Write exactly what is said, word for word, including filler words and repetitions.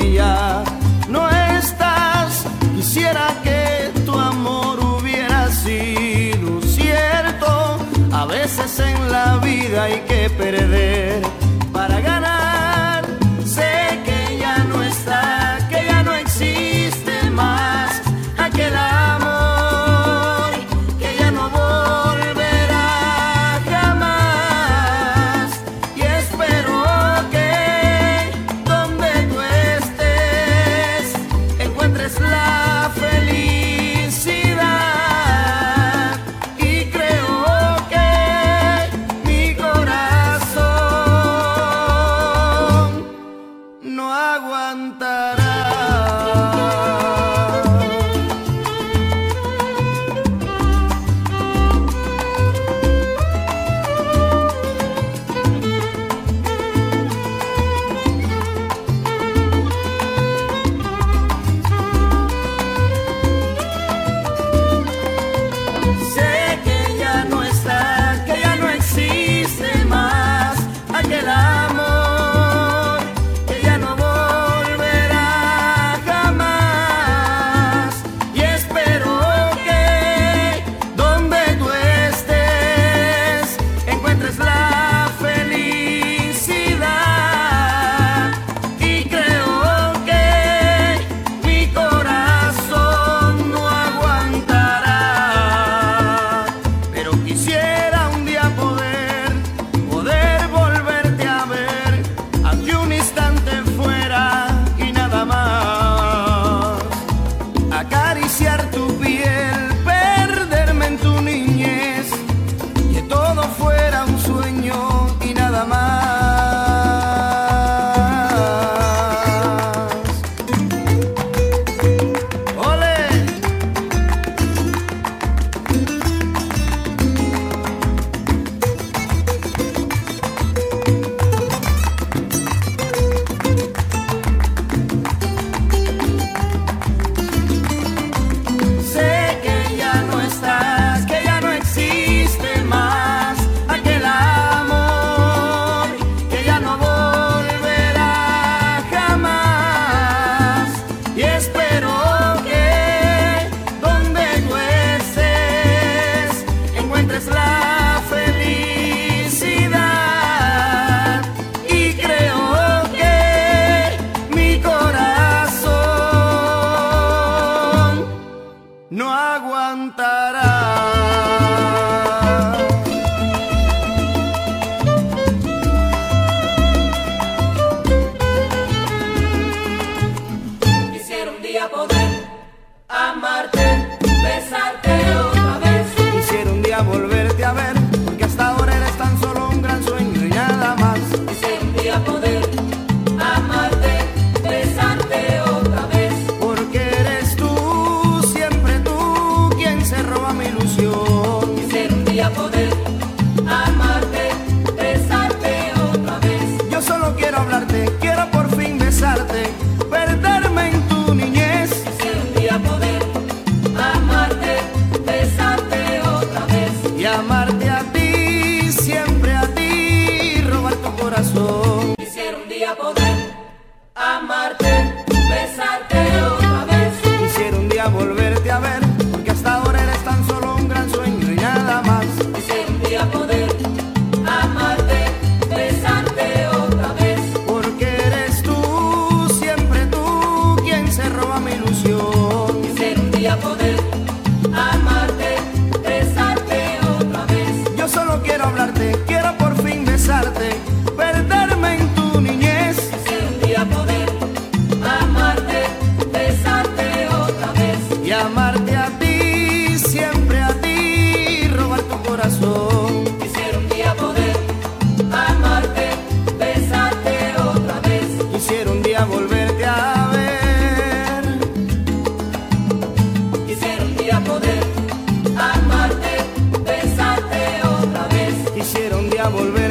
que ya no estás. Quisiera que tu amor hubiera sido cierto. A veces en la vida hay que perder para ganar. Sé que ya no está, que ya no existe más aquel amor, que ya no volverá jamás. Y espero que donde tú estés encuentres la felicidad. Y creo que mi corazón no aguantará. Sé que ya no está, que ya no existe más aquel amor, que ya no volverá jamás. Y espero que donde tú estés encuentres la felicidad. Y creo que mi corazón no aguantará. Pero quisiera un día poder, poder volverte a ver, aunque un instante fuera y nada más. Acariciar tu piel, perderme en tu niñez, que todo fuera un sueño y nada más. ¡Ole! Sé que ya no estás, que ya no existe más aquel amor, que ya no volverá jamás. Y espero que donde tú estés encuentres la felicidad. Y creo que mi corazón no aguantará. Quisiera un día poder amarte, besarte otra vez. Quisiera un día volverte a ver, porque hasta ahora eres tan solo un gran sueño y nada más. Quisiera un día poder amarte, besarte otra vez. Porque eres tú, siempre tú, quien se roba mi ilusión. Quisiera un día poder amarte, besarte otra vez. Yo solo quiero hablarte, quiero por fin besarte, perderme en tu niñez. Quisiera un día poder amarte, besarte otra vez. Y amarte a ti, siempre a ti, robar tu corazón. Quisiera un día poder amarte, besarte otra vez. Quisiera un día volverte a ver, porque hasta ahora eres tan solo un gran sueño y nada más. Quisiera un día poder amarte, besarte otra vez. Porque eres tú, siempre tú, quien se roba mi ilusión. Quisiera un día poder amarte, besarte otra vez. Yo solo quiero hablarte, quiero por fin besarte, perderme en tu niñez. Quisiera un día poder amarte, besarte otra vez. Y amarte a ti, siempre a ti, robar tu corazón. Quisiera un día poder amarte, besarte otra vez. Quisiera un día volverte a ver. Quisiera un día poder amarte, besarte otra vez. Quisiera un día volver